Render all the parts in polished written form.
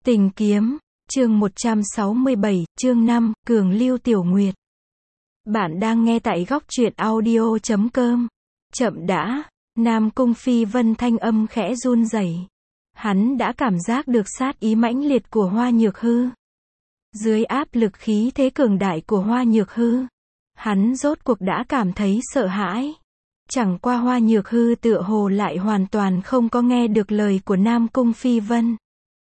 Tình kiếm, chương 167, chương 5, Cường Lưu Tiểu Nguyệt. Bạn đang nghe tại góc truyện audio.com. Chậm đã, Nam Cung Phi Vân thanh âm khẽ run rẩy. Hắn đã cảm giác được sát ý mãnh liệt của Hoa Nhược Hư. Dưới áp lực khí thế cường đại của Hoa Nhược Hư, hắn rốt cuộc đã cảm thấy sợ hãi. Chẳng qua Hoa Nhược Hư tựa hồ lại hoàn toàn không có nghe được lời của Nam Cung Phi Vân.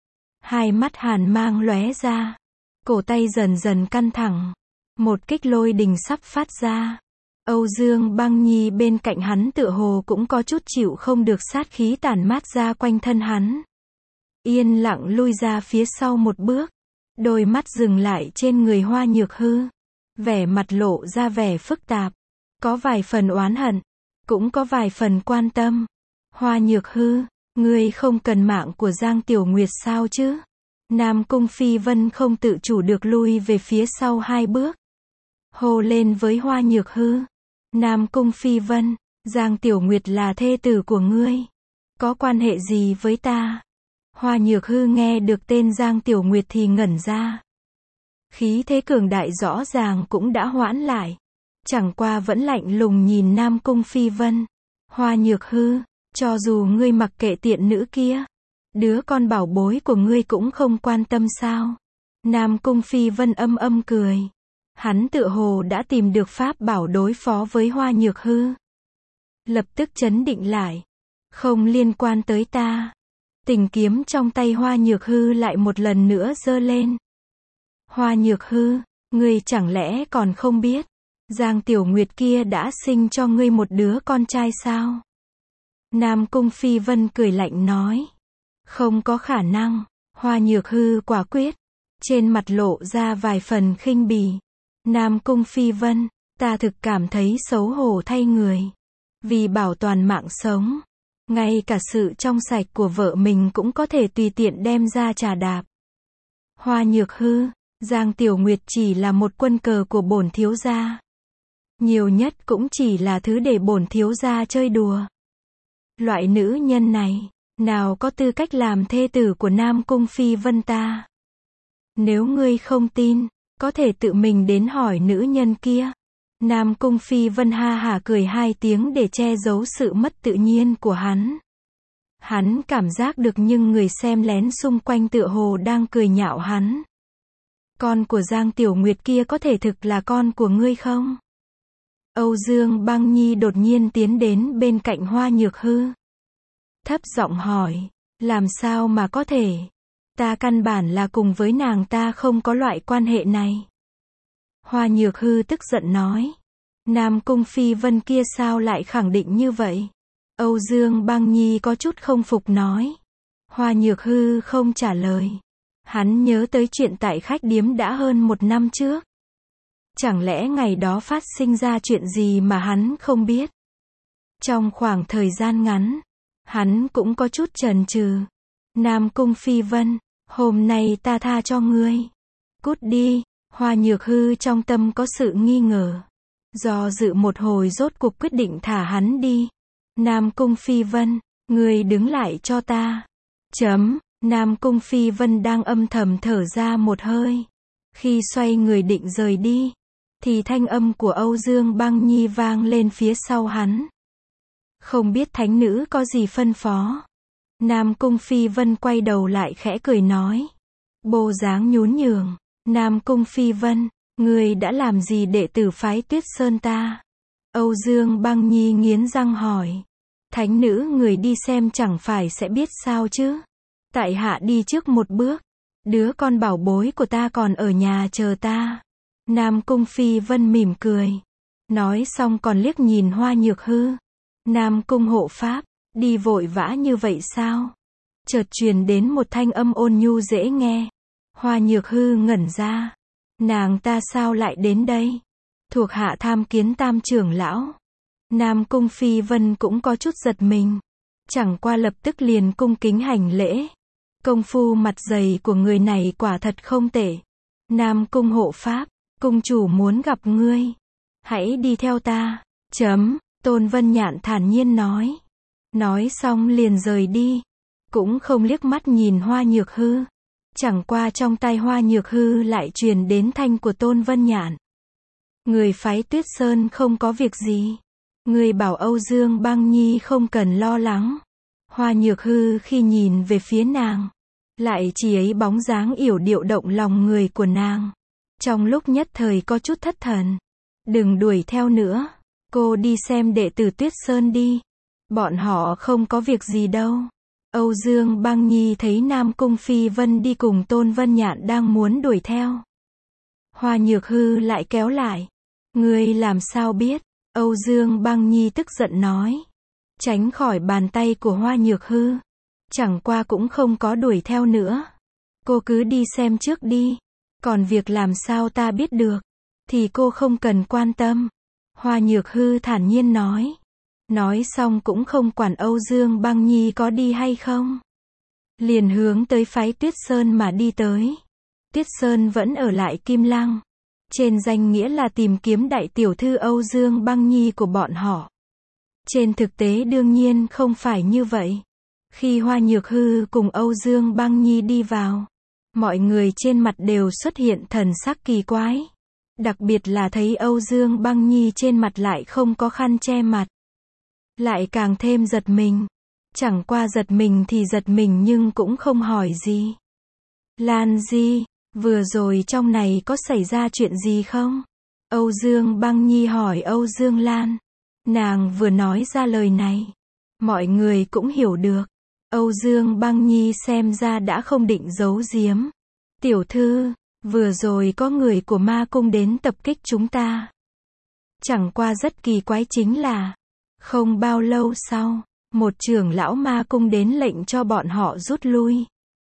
Hai mắt hàn mang lóe ra, cổ tay dần dần căng thẳng, một kích lôi đình sắp phát ra. Âu Dương Băng Nhi bên cạnh hắn tựa hồ cũng có chút chịu không được sát khí tản mát ra quanh thân hắn. Yên lặng lui ra phía sau một bước, đôi mắt dừng lại trên người Hoa Nhược Hư, vẻ mặt lộ ra vẻ phức tạp, có vài phần oán hận, cũng có vài phần quan tâm. Hoa Nhược Hư, ngươi không cần mạng của Giang Tiểu Nguyệt sao chứ? Nam Cung Phi Vân không tự chủ được lui về phía sau hai bước, hô lên với Hoa Nhược Hư. Nam Cung Phi Vân, Giang Tiểu Nguyệt là thê tử của ngươi, có quan hệ gì với ta? Hoa Nhược Hư nghe được tên Giang Tiểu Nguyệt thì ngẩn ra. Khí thế cường đại rõ ràng cũng đã hoãn lại, chẳng qua vẫn lạnh lùng nhìn Nam Cung Phi Vân. Hoa Nhược Hư, cho dù ngươi mặc kệ tiện nữ kia, đứa con bảo bối của ngươi cũng không quan tâm sao? Nam Cung Phi Vân âm âm cười. Hắn tựa hồ đã tìm được pháp bảo đối phó với Hoa Nhược Hư. Lập tức trấn định lại. Không liên quan tới ta. Tình kiếm trong tay Hoa Nhược Hư lại một lần nữa giơ lên. Hoa Nhược Hư, ngươi chẳng lẽ còn không biết, Giang Tiểu Nguyệt kia đã sinh cho ngươi một đứa con trai sao? Nam Cung Phi Vân cười lạnh nói. Không có khả năng. Hoa Nhược Hư quả quyết, trên mặt lộ ra vài phần khinh bỉ. Nam Cung Phi Vân, ta thực cảm thấy xấu hổ thay người. Vì bảo toàn mạng sống, ngay cả sự trong sạch của vợ mình cũng có thể tùy tiện đem ra trà đạp. Hoa Nhược Hư, Giang Tiểu Nguyệt chỉ là một quân cờ của bổn thiếu gia. Nhiều nhất cũng chỉ là thứ để bổn thiếu gia chơi đùa. Loại nữ nhân này, nào có tư cách làm thê tử của Nam Cung Phi Vân ta? Nếu ngươi không tin, có thể tự mình đến hỏi nữ nhân kia. Nam Cung Phi Vân ha hả cười hai tiếng để che giấu sự mất tự nhiên của hắn. Hắn cảm giác được nhưng người xem lén xung quanh tựa hồ đang cười nhạo hắn. Con của Giang Tiểu Nguyệt kia có thể thực là con của ngươi không? Âu Dương Băng Nhi đột nhiên tiến đến bên cạnh Hoa Nhược Hư. Thấp giọng hỏi, làm sao mà có thể? Ta căn bản là cùng với nàng ta không có loại quan hệ này. Hoa Nhược Hư tức giận nói. Nam Cung Phi Vân kia sao lại khẳng định như vậy? Âu Dương Băng Nhi có chút không phục nói. Hoa Nhược Hư không trả lời. Hắn nhớ tới chuyện tại khách điếm đã hơn một năm trước. Chẳng lẽ ngày đó phát sinh ra chuyện gì mà hắn không biết? Trong khoảng thời gian ngắn, hắn cũng có chút chần chừ. Nam Cung Phi Vân, hôm nay ta tha cho ngươi. Cút đi. Hoa Nhược Hư trong tâm có sự nghi ngờ. Do dự một hồi rốt cuộc quyết định thả hắn đi. Nam Cung Phi Vân, ngươi đứng lại cho ta. Nam Cung Phi Vân đang âm thầm thở ra một hơi. Khi xoay người định rời đi, thì thanh âm của Âu Dương Băng Nhi vang lên phía sau hắn. Không biết thánh nữ có gì phân phó. Nam Cung Phi Vân quay đầu lại khẽ cười nói. Bộ dáng nhún nhường. Nam Cung Phi Vân, ngươi đã làm gì đệ tử phái Tuyết Sơn ta? Âu Dương Băng Nhi nghiến răng hỏi. Thánh nữ người đi xem chẳng phải sẽ biết sao chứ? Tại hạ đi trước một bước. Đứa con bảo bối của ta còn ở nhà chờ ta. Nam Cung Phi Vân mỉm cười. Nói xong còn liếc nhìn Hoa Nhược Hư. Nam Cung hộ pháp, đi vội vã như vậy sao? Chợt truyền đến một thanh âm ôn nhu dễ nghe. Hoa Nhược Hư ngẩn ra. Nàng ta sao lại đến đây? Thuộc hạ tham kiến Tam trưởng lão. Nam Cung Phi Vân cũng có chút giật mình. Chẳng qua lập tức liền cung kính hành lễ. Công phu mặt dày của người này quả thật không tệ. Nam Cung hộ pháp, cung chủ muốn gặp ngươi. Hãy đi theo ta. Tôn Vân Nhạn thản nhiên nói. Nói xong liền rời đi. Cũng không liếc mắt nhìn Hoa Nhược Hư. Chẳng qua trong tai Hoa Nhược Hư lại truyền đến thanh của Tôn Vân Nhạn. Người phái Tuyết Sơn không có việc gì. Người bảo Âu Dương Băng Nhi không cần lo lắng. Hoa Nhược Hư khi nhìn về phía nàng, lại chỉ ấy bóng dáng yểu điệu động lòng người của nàng. Trong lúc nhất thời có chút thất thần. Đừng đuổi theo nữa. Cô đi xem đệ tử Tuyết Sơn đi. Bọn họ không có việc gì đâu. Âu Dương Băng Nhi thấy Nam Cung Phi Vân đi cùng Tôn Vân Nhạn đang muốn đuổi theo. Hoa Nhược Hư lại kéo lại. Ngươi làm sao biết? Âu Dương Băng Nhi tức giận nói. Tránh khỏi bàn tay của Hoa Nhược Hư. Chẳng qua cũng không có đuổi theo nữa. Cô cứ đi xem trước đi. Còn việc làm sao ta biết được, thì cô không cần quan tâm. Hoa Nhược Hư thản nhiên nói. Nói xong cũng không quản Âu Dương Băng Nhi có đi hay không. Liền hướng tới phái Tuyết Sơn mà đi tới. Tuyết Sơn vẫn ở lại Kim Lăng. Trên danh nghĩa là tìm kiếm đại tiểu thư Âu Dương Băng Nhi của bọn họ. Trên thực tế đương nhiên không phải như vậy. Khi Hoa Nhược Hư cùng Âu Dương Băng Nhi đi vào, mọi người trên mặt đều xuất hiện thần sắc kỳ quái. Đặc biệt là thấy Âu Dương Băng Nhi trên mặt lại không có khăn che mặt. Lại càng thêm giật mình. Chẳng qua giật mình thì giật mình nhưng cũng không hỏi gì. Lan Di, vừa rồi trong này có xảy ra chuyện gì không? Âu Dương Băng Nhi hỏi Âu Dương Lan. Nàng vừa nói ra lời này, mọi người cũng hiểu được. Âu Dương Băng Nhi xem ra đã không định giấu giếm. Tiểu thư, vừa rồi có người của ma cung đến tập kích chúng ta. Chẳng qua rất kỳ quái chính là, không bao lâu sau, một trưởng lão ma cung đến lệnh cho bọn họ rút lui.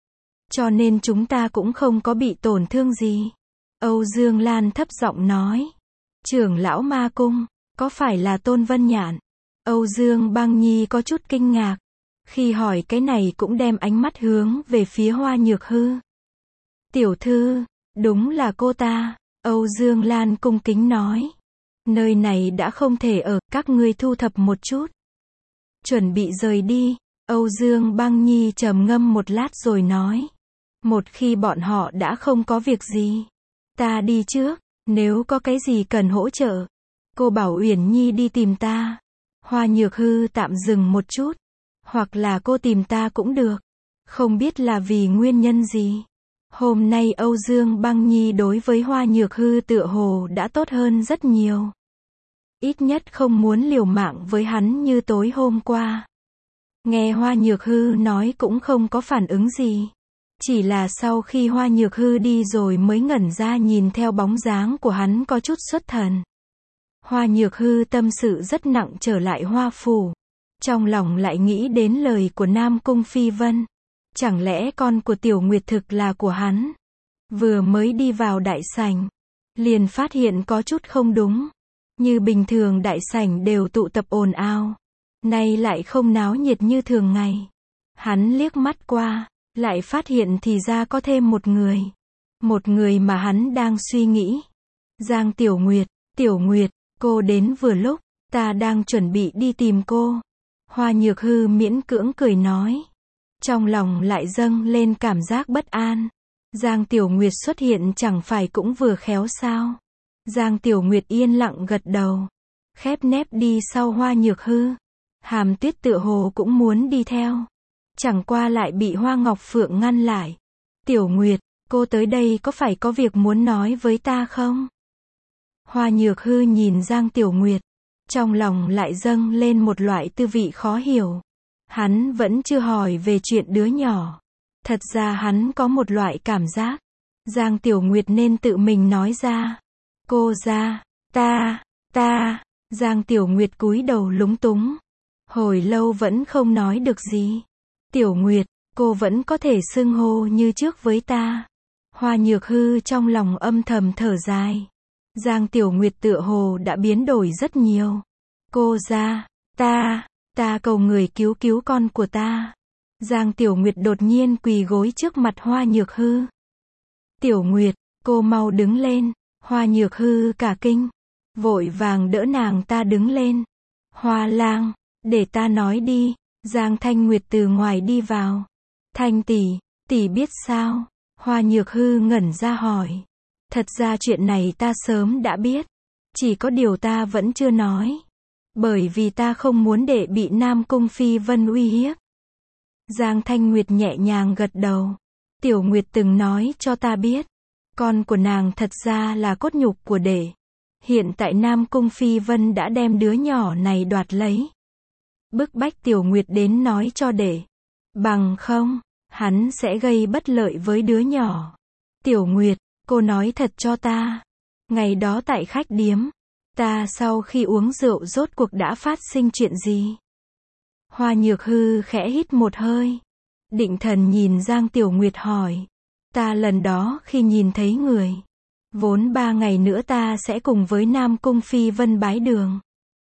Cho nên chúng ta cũng không có bị tổn thương gì. Âu Dương Lan thấp giọng nói. Trưởng lão ma cung, có phải là Tôn Vân Nhạn? Âu Dương Băng Nhi có chút kinh ngạc. Khi hỏi cái này cũng đem ánh mắt hướng về phía Hoa Nhược Hư. Tiểu thư, đúng là cô ta. Âu Dương Lan cung kính nói. Nơi này đã không thể ở, các ngươi thu thập một chút. Chuẩn bị rời đi. Âu Dương Băng Nhi trầm ngâm một lát rồi nói. Một khi bọn họ đã không có việc gì, ta đi trước. Nếu có cái gì cần hỗ trợ, cô bảo Uyển Nhi đi tìm ta. Hoa Nhược Hư tạm dừng một chút. Hoặc là cô tìm ta cũng được. Không biết là vì nguyên nhân gì. Hôm nay Âu Dương Băng Nhi đối với Hoa Nhược Hư tựa hồ đã tốt hơn rất nhiều. Ít nhất không muốn liều mạng với hắn như tối hôm qua. Nghe Hoa Nhược Hư nói cũng không có phản ứng gì. Chỉ là sau khi Hoa Nhược Hư đi rồi mới ngẩn ra nhìn theo bóng dáng của hắn có chút xuất thần. Hoa Nhược Hư tâm sự rất nặng trở lại Hoa Phủ. Trong lòng lại nghĩ đến lời của Nam Cung Phi Vân. Chẳng lẽ con của Tiểu Nguyệt thực là của hắn? Vừa mới đi vào đại sảnh, liền phát hiện có chút không đúng. Như bình thường đại sảnh đều tụ tập ồn ào. Nay lại không náo nhiệt như thường ngày. Hắn liếc mắt qua, lại phát hiện thì ra có thêm một người. Một người mà hắn đang suy nghĩ. Giang Tiểu Nguyệt, cô đến vừa lúc, ta đang chuẩn bị đi tìm cô. Hoa Nhược Hư miễn cưỡng cười nói. Trong lòng lại dâng lên cảm giác bất an. Giang Tiểu Nguyệt xuất hiện chẳng phải cũng vừa khéo sao? Giang Tiểu Nguyệt yên lặng gật đầu. Khép nép đi sau Hoa Nhược Hư. Hàm Tuyết tựa hồ cũng muốn đi theo. Chẳng qua lại bị Hoa Ngọc Phượng ngăn lại. Tiểu Nguyệt, cô tới đây có phải có việc muốn nói với ta không? Hoa Nhược Hư nhìn Giang Tiểu Nguyệt. Trong lòng lại dâng lên một loại tư vị khó hiểu. Hắn vẫn chưa hỏi về chuyện đứa nhỏ. Thật ra hắn có một loại cảm giác. Giang Tiểu Nguyệt nên tự mình nói ra. Cô ra, ta. Giang Tiểu Nguyệt cúi đầu lúng túng. Hồi lâu vẫn không nói được gì. Tiểu Nguyệt, cô vẫn có thể xưng hô như trước với ta. Hoa Nhược Hư trong lòng âm thầm thở dài. Giang Tiểu Nguyệt tựa hồ đã biến đổi rất nhiều. Cô ra, ta cầu người cứu cứu con của ta. Giang Tiểu Nguyệt đột nhiên quỳ gối trước mặt Hoa Nhược Hư. Tiểu Nguyệt, cô mau đứng lên. Hoa Nhược Hư cả kinh, vội vàng đỡ nàng ta đứng lên. Hoa lang, để ta nói đi. Giang Thanh Nguyệt từ ngoài đi vào. Thanh tỷ biết sao? Hoa Nhược Hư ngẩn ra hỏi. Thật ra chuyện này ta sớm đã biết. Chỉ có điều ta vẫn chưa nói. Bởi vì ta không muốn để bị Nam Cung Phi Vân uy hiếp. Giang Thanh Nguyệt nhẹ nhàng gật đầu. Tiểu Nguyệt từng nói cho ta biết. Con của nàng thật ra là cốt nhục của đệ. Hiện tại Nam Cung Phi Vân đã đem đứa nhỏ này đoạt lấy. Bức bách Tiểu Nguyệt đến nói cho đệ. Bằng không, hắn sẽ gây bất lợi với đứa nhỏ. Tiểu Nguyệt, cô nói thật cho ta. Ngày đó tại khách điếm, ta sau khi uống rượu rốt cuộc đã phát sinh chuyện gì? Hoa Nhược Hư khẽ hít một hơi. Định thần nhìn Giang Tiểu Nguyệt hỏi. Ta lần đó khi nhìn thấy người. Vốn 3 ngày nữa ta sẽ cùng với Nam Cung Phi Vân bái đường.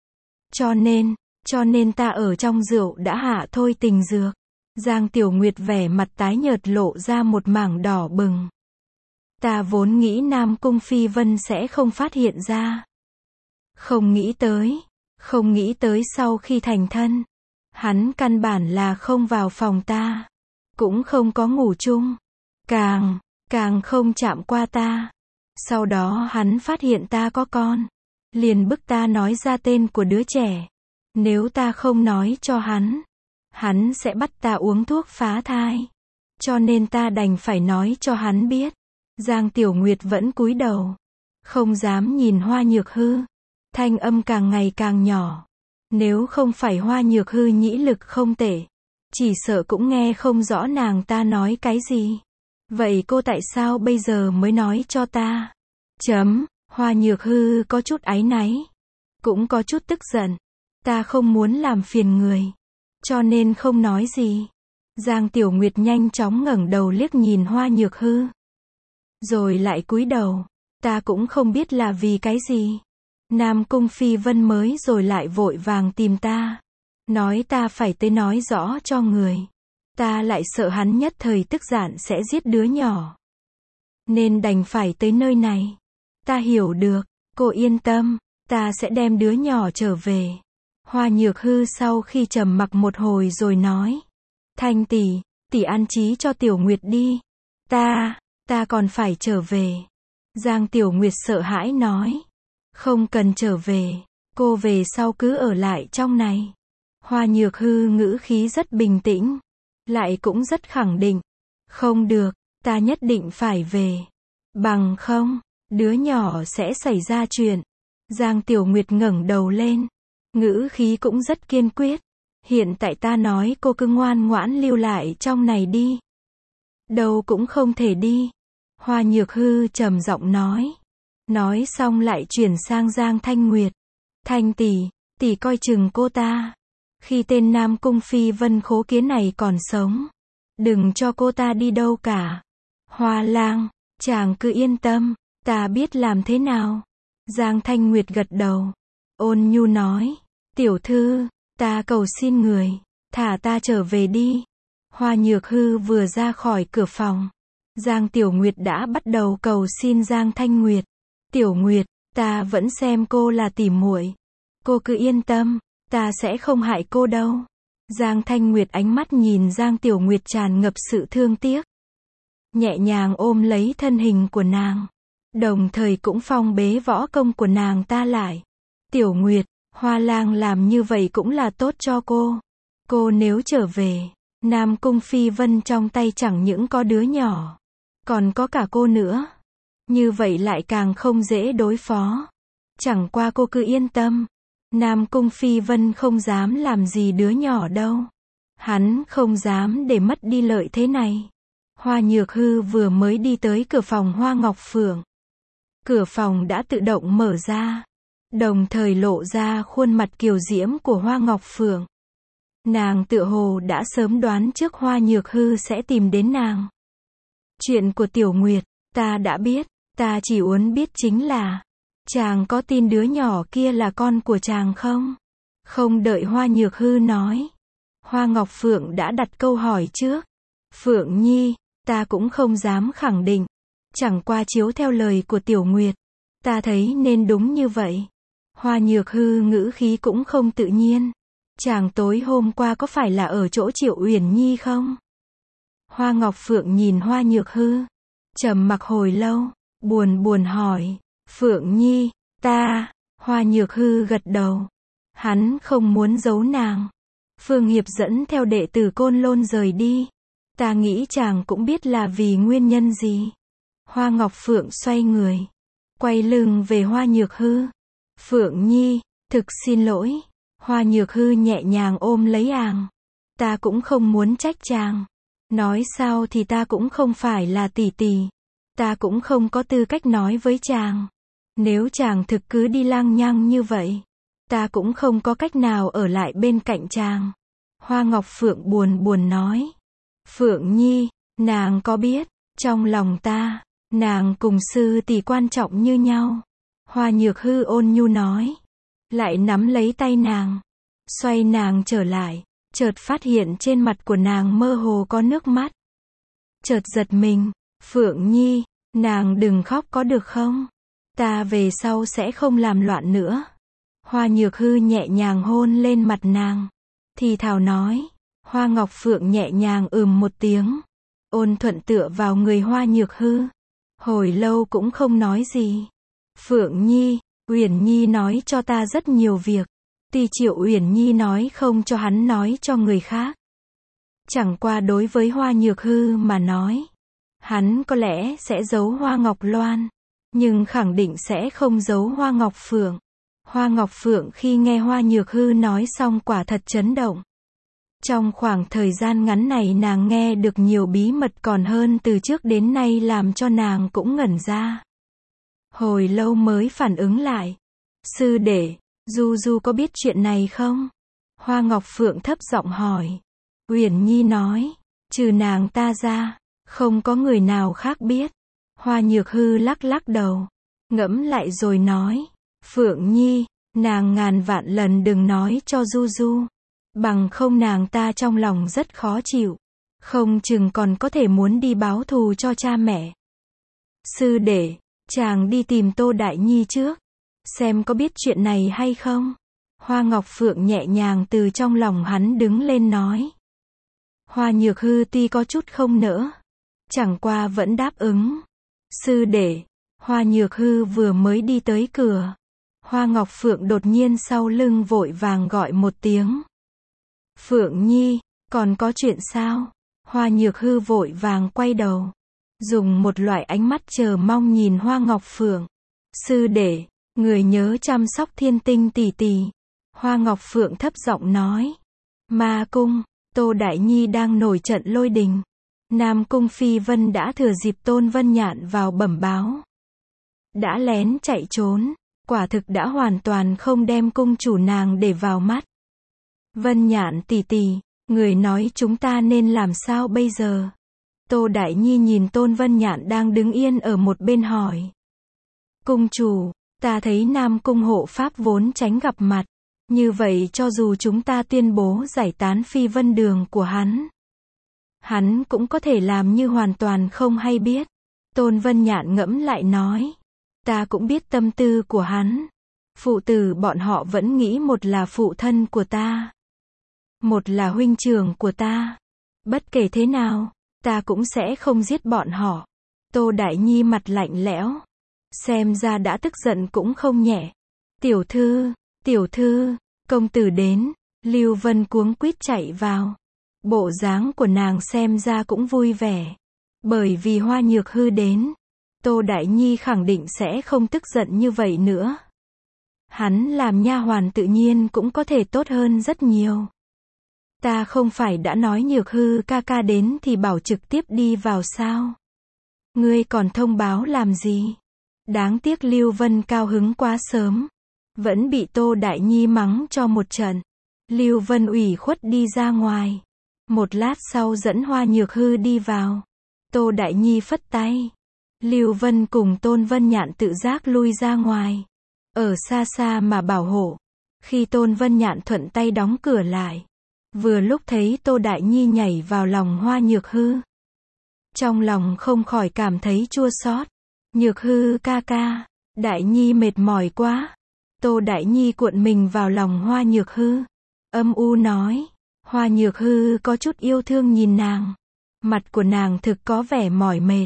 Cho nên ta ở trong rượu đã hạ thôi tình dược. Giang Tiểu Nguyệt vẻ mặt tái nhợt lộ ra một mảng đỏ bừng. Ta vốn nghĩ Nam Cung Phi Vân sẽ không phát hiện ra. Không nghĩ tới sau khi thành thân. Hắn căn bản là không vào phòng ta. Cũng không có ngủ chung. Càng không chạm qua ta. Sau đó hắn phát hiện ta có con. Liền bức ta nói ra tên của đứa trẻ. Nếu ta không nói cho hắn sẽ bắt ta uống thuốc phá thai. Cho nên ta đành phải nói cho hắn biết. Giang Tiểu Nguyệt vẫn cúi đầu. Không dám nhìn Hoa Nhược Hư. Thanh âm càng ngày càng nhỏ. Nếu không phải Hoa Nhược Hư nhĩ lực không tệ. Chỉ sợ cũng nghe không rõ nàng ta nói cái gì. Vậy cô tại sao bây giờ mới nói cho ta? Hoa Nhược Hư có chút áy náy. Cũng có chút tức giận. Ta không muốn làm phiền người. Cho nên không nói gì. Giang Tiểu Nguyệt nhanh chóng ngẩng đầu liếc nhìn Hoa Nhược Hư. Rồi lại cúi đầu. Ta cũng không biết là vì cái gì. Nam Cung Phi Vân mới rồi lại vội vàng tìm ta. Nói ta phải tới nói rõ cho người. Ta lại sợ hắn nhất thời tức giận sẽ giết đứa nhỏ. Nên đành phải tới nơi này. Ta hiểu được, cô yên tâm, ta sẽ đem đứa nhỏ trở về. Hoa Nhược Hư sau khi trầm mặc một hồi rồi nói. Thanh tỷ an trí cho Tiểu Nguyệt đi. Ta còn phải trở về. Giang Tiểu Nguyệt sợ hãi nói. Không cần trở về, cô về sau cứ ở lại trong này. Hoa Nhược Hư ngữ khí rất bình tĩnh. Lại cũng rất khẳng định. Không được, ta nhất định phải về. Bằng không, đứa nhỏ sẽ xảy ra chuyện. Giang Tiểu Nguyệt ngẩng đầu lên. Ngữ khí cũng rất kiên quyết. Hiện tại ta nói cô cứ ngoan ngoãn lưu lại trong này đi. Đâu cũng không thể đi. Hoa Nhược Hư trầm giọng nói. Nói xong lại chuyển sang Giang Thanh Nguyệt. Thanh tỷ coi chừng cô ta. Khi tên Nam Cung Phi Vân khố kiến này còn sống. Đừng cho cô ta đi đâu cả. Hoa lang, chàng cứ yên tâm. Ta biết làm thế nào. Giang Thanh Nguyệt gật đầu. Ôn nhu nói. Tiểu thư, ta cầu xin người. Thả ta trở về đi. Hoa Nhược Hư vừa ra khỏi cửa phòng. Giang Tiểu Nguyệt đã bắt đầu cầu xin Giang Thanh Nguyệt. Tiểu Nguyệt, ta vẫn xem cô là tỉ muội. Cô cứ yên tâm, ta sẽ không hại cô đâu. Giang Thanh Nguyệt ánh mắt nhìn Giang Tiểu Nguyệt tràn ngập sự thương tiếc. Nhẹ nhàng ôm lấy thân hình của nàng. Đồng thời cũng phong bế võ công của nàng ta lại. Tiểu Nguyệt, Hoa lang làm như vậy cũng là tốt cho cô. Cô nếu trở về, Nam Cung Phi Vân trong tay chẳng những có đứa nhỏ. Còn có cả cô nữa. Như vậy lại càng không dễ đối phó. Chẳng qua cô cứ yên tâm. Nam Cung Phi Vân không dám làm gì đứa nhỏ đâu. Hắn không dám để mất đi lợi thế này. Hoa Nhược Hư vừa mới đi tới cửa phòng Hoa Ngọc Phượng. Cửa phòng đã tự động mở ra. Đồng thời lộ ra khuôn mặt kiều diễm của Hoa Ngọc Phượng. Nàng tựa hồ đã sớm đoán trước Hoa Nhược Hư sẽ tìm đến nàng. Chuyện của Tiểu Nguyệt, ta đã biết. Ta chỉ muốn biết chính là, chàng có tin đứa nhỏ kia là con của chàng không? Không đợi Hoa Nhược Hư nói. Hoa Ngọc Phượng đã đặt câu hỏi trước. Phượng Nhi, ta cũng không dám khẳng định. Chẳng qua chiếu theo lời của Tiểu Nguyệt. Ta thấy nên đúng như vậy. Hoa Nhược Hư ngữ khí cũng không tự nhiên. Chàng tối hôm qua có phải là ở chỗ Triệu Uyển Nhi không? Hoa Ngọc Phượng nhìn Hoa Nhược Hư. Trầm mặc hồi lâu, buồn buồn hỏi, Phượng Nhi, ta, Hoa Nhược Hư gật đầu. Hắn không muốn giấu nàng. Phương Hiệp dẫn theo đệ tử Côn Lôn rời đi. Ta nghĩ chàng cũng biết là vì nguyên nhân gì. Hoa Ngọc Phượng xoay người, quay lưng về Hoa Nhược Hư. Phượng Nhi, thực xin lỗi. Hoa Nhược Hư nhẹ nhàng ôm lấy àng. Ta cũng không muốn trách chàng. Nói sao thì ta cũng không phải là tỷ tỷ. Ta cũng không có tư cách nói với chàng. Nếu chàng thực cứ đi lang nhăng như vậy, ta cũng không có cách nào ở lại bên cạnh chàng. Hoa Ngọc Phượng buồn buồn nói. Phượng Nhi, nàng có biết, trong lòng ta, nàng cùng sư tỷ quan trọng như nhau. Hoa Nhược Hư ôn nhu nói. Lại nắm lấy tay nàng, xoay nàng trở lại, chợt phát hiện trên mặt của nàng mơ hồ có nước mắt. Chợt giật mình, Phượng Nhi, nàng đừng khóc có được không? Ta về sau sẽ không làm loạn nữa. Hoa Nhược Hư nhẹ nhàng hôn lên mặt nàng, thì thào nói. Hoa Ngọc Phượng nhẹ nhàng một tiếng, ôn thuận tựa vào người Hoa Nhược Hư. Hồi lâu cũng không nói gì. Phượng Nhi, Uyển Nhi nói cho ta rất nhiều việc. Tuy Triệu Uyển Nhi nói không cho hắn nói cho người khác. Chẳng qua đối với Hoa Nhược Hư mà nói, hắn có lẽ sẽ giấu Hoa Ngọc Loan, nhưng khẳng định sẽ không giấu Hoa Ngọc Phượng. Hoa Ngọc Phượng khi nghe Hoa Nhược Hư nói xong quả thật chấn động. Trong khoảng thời gian ngắn này nàng nghe được nhiều bí mật còn hơn từ trước đến nay làm cho nàng cũng ngẩn ra. Hồi lâu mới phản ứng lại. Sư đệ, Du Du có biết chuyện này không? Hoa Ngọc Phượng thấp giọng hỏi. Uyển Nhi nói, trừ nàng ta ra, không có người nào khác biết. Hoa Nhược Hư lắc lắc đầu, ngẫm lại rồi nói. Phượng Nhi, nàng ngàn vạn lần đừng nói cho Du Du. Bằng không nàng ta trong lòng rất khó chịu. Không chừng còn có thể muốn đi báo thù cho cha mẹ. Sư đệ, chàng đi tìm Tô Đại Nhi trước, xem có biết chuyện này hay không. Hoa Ngọc Phượng nhẹ nhàng từ trong lòng hắn đứng lên nói. Hoa Nhược Hư tuy có chút không nỡ, chẳng qua vẫn đáp ứng. Sư đệ, Hoa Nhược Hư vừa mới đi tới cửa. Hoa Ngọc Phượng đột nhiên sau lưng vội vàng gọi một tiếng. Phượng Nhi, còn có chuyện sao? Hoa Nhược Hư vội vàng quay đầu, dùng một loại ánh mắt chờ mong nhìn Hoa Ngọc Phượng. Sư đệ, người nhớ chăm sóc Thiên Tinh tỷ tỷ. Hoa Ngọc Phượng thấp giọng nói. Ma cung, Tô Đại Nhi đang nổi trận lôi đình. Nam cung Phi Vân đã thừa dịp Tôn Vân Nhạn vào bẩm báo, đã lén chạy trốn, quả thực đã hoàn toàn không đem cung chủ nàng để vào mắt. Vân Nhạn tỷ tỷ, người nói chúng ta nên làm sao bây giờ? Tô Đại Nhi nhìn Tôn Vân Nhạn đang đứng yên ở một bên hỏi. Cung chủ, ta thấy Nam cung hộ pháp vốn tránh gặp mặt. Như vậy cho dù chúng ta tuyên bố giải tán Phi Vân Đường của hắn cũng có thể làm như hoàn toàn không hay biết. Tôn Vân Nhạn ngẫm lại nói. Ta cũng biết tâm tư của hắn. Phụ tử bọn họ vẫn nghĩ một là phụ thân của ta, một là huynh trưởng của ta. Bất kể thế nào, ta cũng sẽ không giết bọn họ. Tô Đại Nhi mặt lạnh lẽo, xem ra đã tức giận cũng không nhẹ. Tiểu thư, công tử đến. Lưu Vân cuống quýt chạy vào. Bộ dáng của nàng xem ra cũng vui vẻ. Bởi vì Hoa Nhược Hư đến, Tô Đại Nhi khẳng định sẽ không tức giận như vậy nữa. Hắn làm nha hoàn tự nhiên cũng có thể tốt hơn rất nhiều. Ta không phải đã nói Nhược Hư ca ca đến thì bảo trực tiếp đi vào sao? Ngươi còn thông báo làm gì? Đáng tiếc Lưu Vân cao hứng quá sớm, vẫn bị Tô Đại Nhi mắng cho một trận. Lưu Vân ủy khuất đi ra ngoài. Một lát sau dẫn Hoa Nhược Hư đi vào. Tô Đại Nhi phất tay. Lưu Vân cùng Tôn Vân Nhạn tự giác lui ra ngoài, ở xa xa mà bảo hộ. Khi Tôn Vân Nhạn thuận tay đóng cửa lại, vừa lúc thấy Tô Đại Nhi nhảy vào lòng Hoa Nhược Hư. Trong lòng không khỏi cảm thấy chua xót. Nhược Hư ca ca, Đại Nhi mệt mỏi quá. Tô Đại Nhi cuộn mình vào lòng Hoa Nhược Hư, âm u nói. Hoa Nhược Hư có chút yêu thương nhìn nàng. Mặt của nàng thực có vẻ mỏi mệt.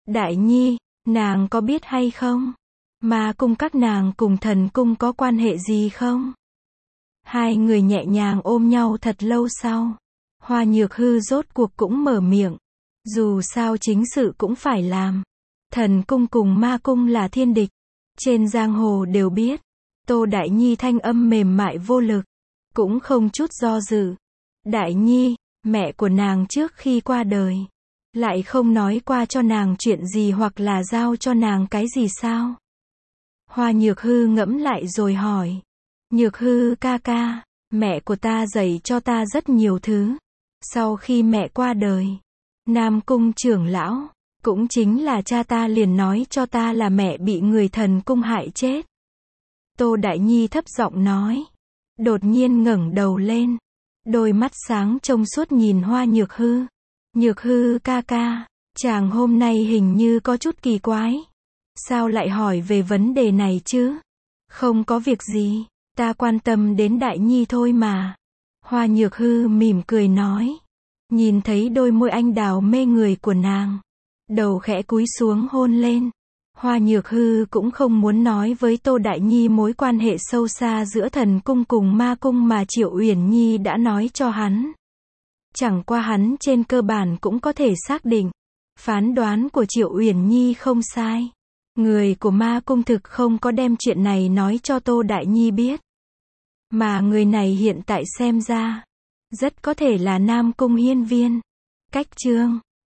Đại Nhi, nàng có biết hay không? Ma cung các nàng cùng thần cung có quan hệ gì không? Hai người nhẹ nhàng ôm nhau thật lâu sau. Hoa Nhược Hư rốt cuộc cũng mở miệng. Dù sao chính sự cũng phải làm. Thần cung cùng ma cung là thiên địch. Trên giang hồ đều biết. Tô Đại Nhi thanh âm mềm mại vô lực. Cũng không chút do dự. Đại Nhi, mẹ của nàng trước khi qua đời. Lại không nói qua cho nàng chuyện gì hoặc là giao cho nàng cái gì sao? Hoa Nhược Hư ngẫm lại rồi hỏi. Nhược Hư ca ca, mẹ của ta dạy cho ta rất nhiều thứ. Sau khi mẹ qua đời, Nam Cung trưởng lão, cũng chính là cha ta liền nói cho ta là mẹ bị người thần cung hại chết. Tô Đại Nhi thấp giọng nói. Đột nhiên ngẩng đầu lên. Đôi mắt sáng trong suốt nhìn Hoa Nhược Hư. Nhược Hư ca ca, chàng hôm nay hình như có chút kỳ quái. Sao lại hỏi về vấn đề này chứ? Không có việc gì, ta quan tâm đến Đại Nhi thôi mà. Hoa Nhược Hư mỉm cười nói. Nhìn thấy đôi môi anh đào mê người của nàng. Đầu khẽ cúi xuống hôn lên. Hoa Nhược Hư cũng không muốn nói với Tô Đại Nhi mối quan hệ sâu xa giữa thần cung cùng ma cung mà Triệu Uyển Nhi đã nói cho hắn. Chẳng qua hắn trên cơ bản cũng có thể xác định. Phán đoán của Triệu Uyển Nhi không sai. Người của ma cung thực không có đem chuyện này nói cho Tô Đại Nhi biết. Mà người này hiện tại xem ra, rất có thể là Nam Cung Hiên Viên. Cách chương